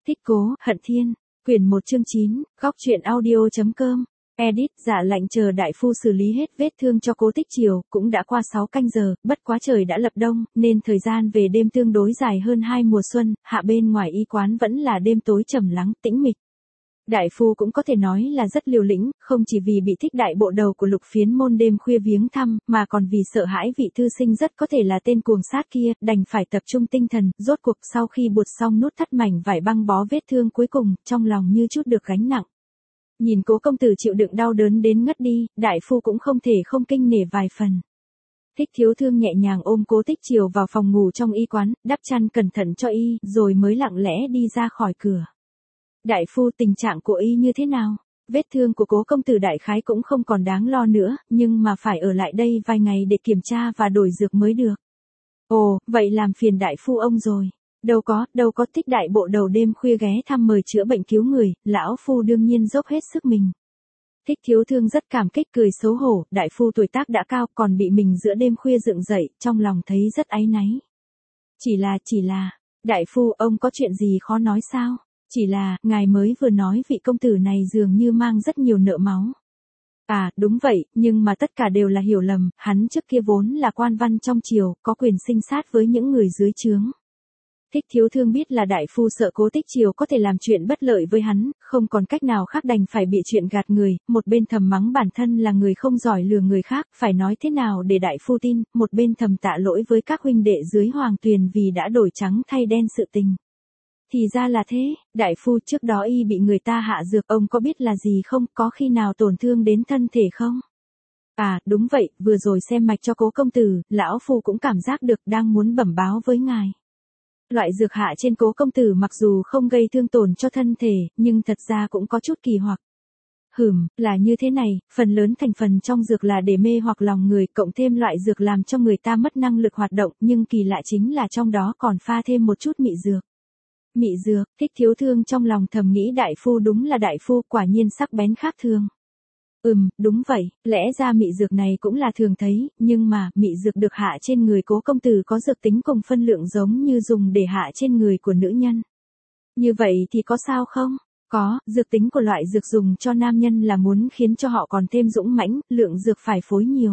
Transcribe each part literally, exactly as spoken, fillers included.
Thích Cố, Hận Thiên, quyển một chương chín, góc truyện audio.com, edit, Dạ Lạnh chờ đại phu xử lý hết vết thương cho Cố Tích Triều, cũng đã qua sáu canh giờ, bất quá trời đã lập đông, nên thời gian về đêm tương đối dài hơn hai mùa xuân, hạ bên ngoài y quán vẫn là đêm tối trầm lắng, tĩnh mịch. Đại phu cũng có thể nói là rất liều lĩnh, không chỉ vì bị Thích Đại bộ đầu của Lục Phiến môn đêm khuya viếng thăm, mà còn vì sợ hãi vị thư sinh rất có thể là tên cuồng sát kia, đành phải tập trung tinh thần, rốt cuộc sau khi buột xong nút thắt mảnh vải băng bó vết thương cuối cùng, trong lòng như chút được gánh nặng. Nhìn Cố công tử chịu đựng đau đớn đến ngất đi, đại phu cũng không thể không kinh nể vài phần. Thích Thiếu Thương nhẹ nhàng ôm Cố Tích Triều vào phòng ngủ trong y quán, đắp chăn cẩn thận cho y, rồi mới lặng lẽ đi ra khỏi cửa. Đại phu, tình trạng của y như thế nào? Vết thương của Cố công tử đại khái cũng không còn đáng lo nữa, nhưng mà phải ở lại đây vài ngày để kiểm tra và đổi dược mới được. Ồ, vậy làm phiền đại phu ông rồi. Đâu có, đâu có. Thích Đại bộ đầu đêm khuya ghé thăm mời chữa bệnh cứu người, lão phu đương nhiên dốc hết sức mình. Thích Thiếu Thương rất cảm kích cười xấu hổ, đại phu tuổi tác đã cao còn bị mình giữa đêm khuya dựng dậy, trong lòng thấy rất áy náy. Chỉ là, chỉ là, đại phu ông có chuyện gì khó nói sao? Chỉ là, ngài mới vừa nói vị công tử này dường như mang rất nhiều nợ máu. À, đúng vậy, nhưng mà tất cả đều là hiểu lầm, hắn trước kia vốn là quan văn trong triều, có quyền sinh sát với những người dưới trướng. Thích Thiếu Thương biết là đại phu sợ Cố Tích Triều có thể làm chuyện bất lợi với hắn, không còn cách nào khác đành phải bịa chuyện gạt người, một bên thầm mắng bản thân là người không giỏi lừa người khác, phải nói thế nào để đại phu tin, một bên thầm tạ lỗi với các huynh đệ dưới Hoàng Tuyền vì đã đổi trắng thay đen sự tình. Thì ra là thế, đại phu, trước đó y bị người ta hạ dược, ông có biết là gì không, có khi nào tổn thương đến thân thể không? À, đúng vậy, vừa rồi xem mạch cho Cố công tử, lão phu cũng cảm giác được, đang muốn bẩm báo với ngài. Loại dược hạ trên Cố công tử mặc dù không gây thương tổn cho thân thể, nhưng thật ra cũng có chút kỳ hoặc. Hửm, là như thế này, phần lớn thành phần trong dược là để mê hoặc lòng người, cộng thêm loại dược làm cho người ta mất năng lực hoạt động, nhưng kỳ lạ chính là trong đó còn pha thêm một chút mị dược. Mị dược, Thích Thiếu Thương trong lòng thầm nghĩ đại phu đúng là đại phu, quả nhiên sắc bén khác thường. Ừm, đúng vậy, lẽ ra mị dược này cũng là thường thấy, nhưng mà, mị dược được hạ trên người Cố công tử có dược tính cùng phân lượng giống như dùng để hạ trên người của nữ nhân. Như vậy thì có sao không? Có, dược tính của loại dược dùng cho nam nhân là muốn khiến cho họ còn thêm dũng mãnh, lượng dược phải phối nhiều.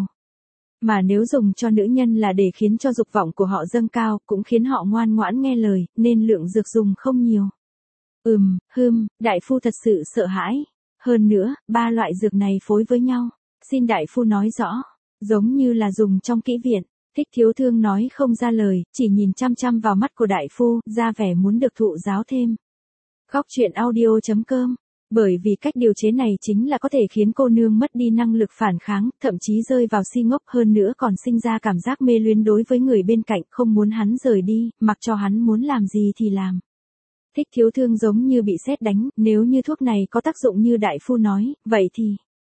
Mà nếu dùng cho nữ nhân là để khiến cho dục vọng của họ dâng cao, cũng khiến họ ngoan ngoãn nghe lời, nên lượng dược dùng không nhiều. Ừm, hừm, đại phu thật sự sợ hãi. Hơn nữa, ba loại dược này phối với nhau. Xin đại phu nói rõ. Giống như là dùng trong kỹ viện. Thích Thiếu Thương nói không ra lời, chỉ nhìn chăm chăm vào mắt của đại phu, ra vẻ muốn được thụ giáo thêm. Góc truyện audio.com. Bởi vì cách điều chế này chính là có thể khiến cô nương mất đi năng lực phản kháng, thậm chí rơi vào si ngốc, hơn nữa còn sinh ra cảm giác mê luyến đối với người bên cạnh, không muốn hắn rời đi, mặc cho hắn muốn làm gì thì làm. Thích Thiếu Thương giống như bị sét đánh, nếu như thuốc này có tác dụng như đại phu nói, vậy thì...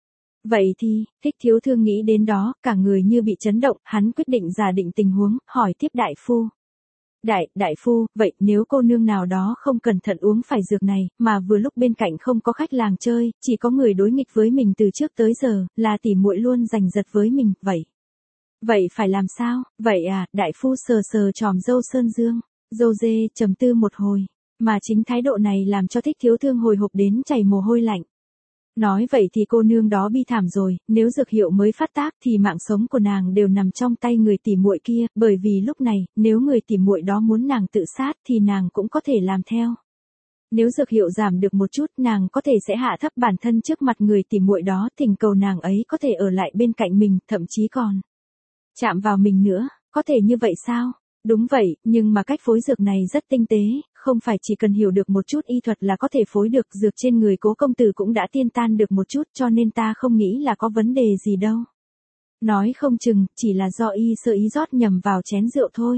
Vậy thì, Thích Thiếu Thương nghĩ đến đó, cả người như bị chấn động, hắn quyết định giả định tình huống, hỏi tiếp đại phu. Đại, đại phu, vậy nếu cô nương nào đó không cẩn thận uống phải dược này, mà vừa lúc bên cạnh không có khách làng chơi, chỉ có người đối nghịch với mình từ trước tới giờ, là tỉ muội luôn giành giật với mình, vậy. Vậy phải làm sao? Vậy à, đại phu sờ sờ tròm râu sơn dương, râu dê, trầm tư một hồi. Mà chính thái độ này làm cho Thích Thiếu Thương hồi hộp đến chảy mồ hôi lạnh. Nói vậy thì cô nương đó bi thảm rồi, nếu dược hiệu mới phát tác thì mạng sống của nàng đều nằm trong tay người tỉ muội kia, bởi vì lúc này, nếu người tỉ muội đó muốn nàng tự sát thì nàng cũng có thể làm theo. Nếu dược hiệu giảm được một chút, nàng có thể sẽ hạ thấp bản thân trước mặt người tỉ muội đó, thỉnh cầu nàng ấy có thể ở lại bên cạnh mình, thậm chí còn chạm vào mình nữa, có thể như vậy sao? Đúng vậy, nhưng mà cách phối dược này rất tinh tế, không phải chỉ cần hiểu được một chút y thuật là có thể phối được, dược trên người Cố công tử cũng đã tiên tan được một chút, cho nên ta không nghĩ là có vấn đề gì đâu. Nói không chừng, chỉ là do y sơ ý rót nhầm vào chén rượu thôi.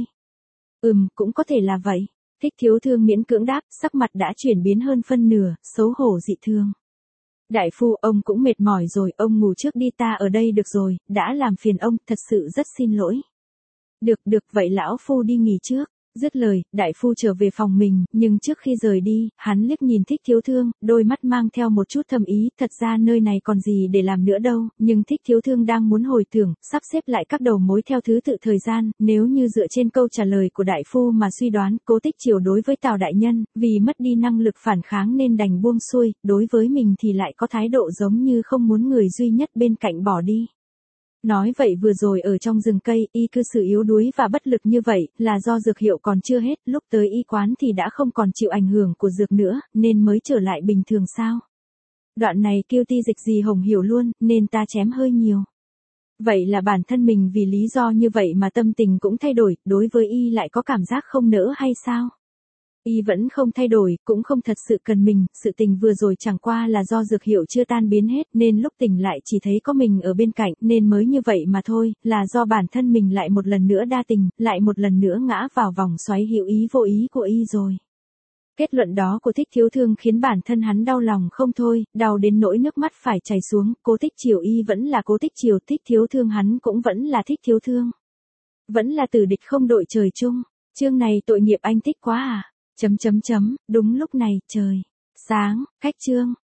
Ừm, cũng có thể là vậy. Thích Thiếu Thương miễn cưỡng đáp, sắc mặt đã chuyển biến hơn phân nửa, xấu hổ dị thường. Đại phu, ông cũng mệt mỏi rồi, ông ngủ trước đi, ta ở đây được rồi, đã làm phiền ông, thật sự rất xin lỗi. Được, được, vậy lão phu đi nghỉ trước. Dứt lời, đại phu trở về phòng mình, nhưng trước khi rời đi, hắn liếc nhìn Thích Thiếu Thương, đôi mắt mang theo một chút thâm ý, thật ra nơi này còn gì để làm nữa đâu, nhưng Thích Thiếu Thương đang muốn hồi tưởng, sắp xếp lại các đầu mối theo thứ tự thời gian, nếu như dựa trên câu trả lời của đại phu mà suy đoán, Cố Tích Triều đối với Tào đại nhân, vì mất đi năng lực phản kháng nên đành buông xuôi, đối với mình thì lại có thái độ giống như không muốn người duy nhất bên cạnh bỏ đi. Nói vậy vừa rồi ở trong rừng cây, y cư xử yếu đuối và bất lực như vậy, là do dược hiệu còn chưa hết, lúc tới y quán thì đã không còn chịu ảnh hưởng của dược nữa, nên mới trở lại bình thường sao? Đoạn này Kiêu Ti Dịch gì Hồng hiểu luôn, nên ta chém hơi nhiều. Vậy là bản thân mình vì lý do như vậy mà tâm tình cũng thay đổi, đối với y lại có cảm giác không nỡ hay sao? Y vẫn không thay đổi, cũng không thật sự cần mình, sự tình vừa rồi chẳng qua là do dược hiệu chưa tan biến hết, nên lúc tỉnh lại chỉ thấy có mình ở bên cạnh, nên mới như vậy mà thôi, là do bản thân mình lại một lần nữa đa tình, lại một lần nữa ngã vào vòng xoáy hữu ý vô ý của y rồi. Kết luận đó của Thích Thiếu Thương khiến bản thân hắn đau lòng không thôi, đau đến nỗi nước mắt phải chảy xuống, Cố Tích Triều y vẫn là Cố Tích Triều, Thích Thiếu Thương hắn cũng vẫn là Thích Thiếu Thương. Vẫn là tử địch không đội trời chung, chương này tội nghiệp anh Thích quá à. Chấm chấm chấm, đúng lúc này, trời sáng, khách trương.